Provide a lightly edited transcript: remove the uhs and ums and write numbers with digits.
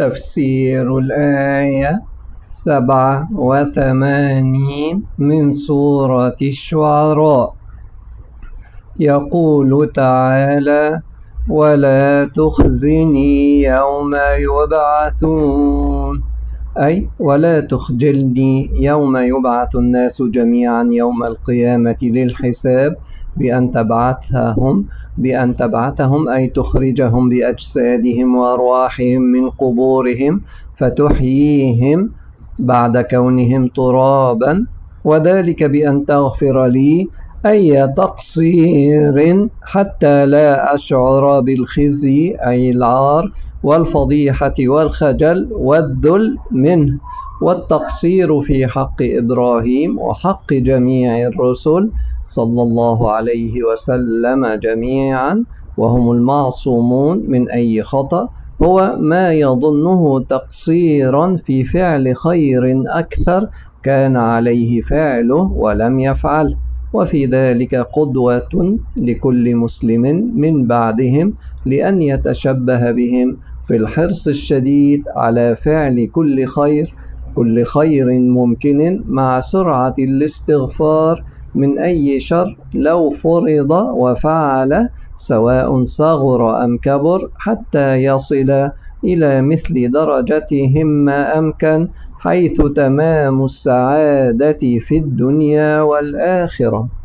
تفسير الآية 87 من سورة الشعراء. يقول تعالى: ولا تخزني يوم يبعثون، أي ولا تخجلني يوم يبعث الناس جميعا يوم القيامة للحساب، بأن تبعثهم أي تخرجهم بأجسادهم وأرواحهم من قبورهم فتحييهم بعد كونهم ترابا، وذلك بأن تغفر لي أي تقصير حتى لا أشعر بالخزي أي العار والفضيحة والخجل والذل منه، والتقصير في حق إبراهيم وحق جميع الرسل صلى الله عليه وسلم جميعا، وهم المعصومون من أي خطأ، هو ما يظنه تقصيرا في فعل خير أكثر كان عليه فعله ولم يفعله، وفي ذلك قدوة لكل مسلم من بعدهم، لأن يتشبه بهم في الحرص الشديد على فعل كل خير ممكن، مع سرعة الاستغفار من أي شر لو فرض وفعل، سواء صغر أم كبر، حتى يصل إلى مثل درجتهم ما أمكن، حيث تمام السعادة في الدنيا والآخرة.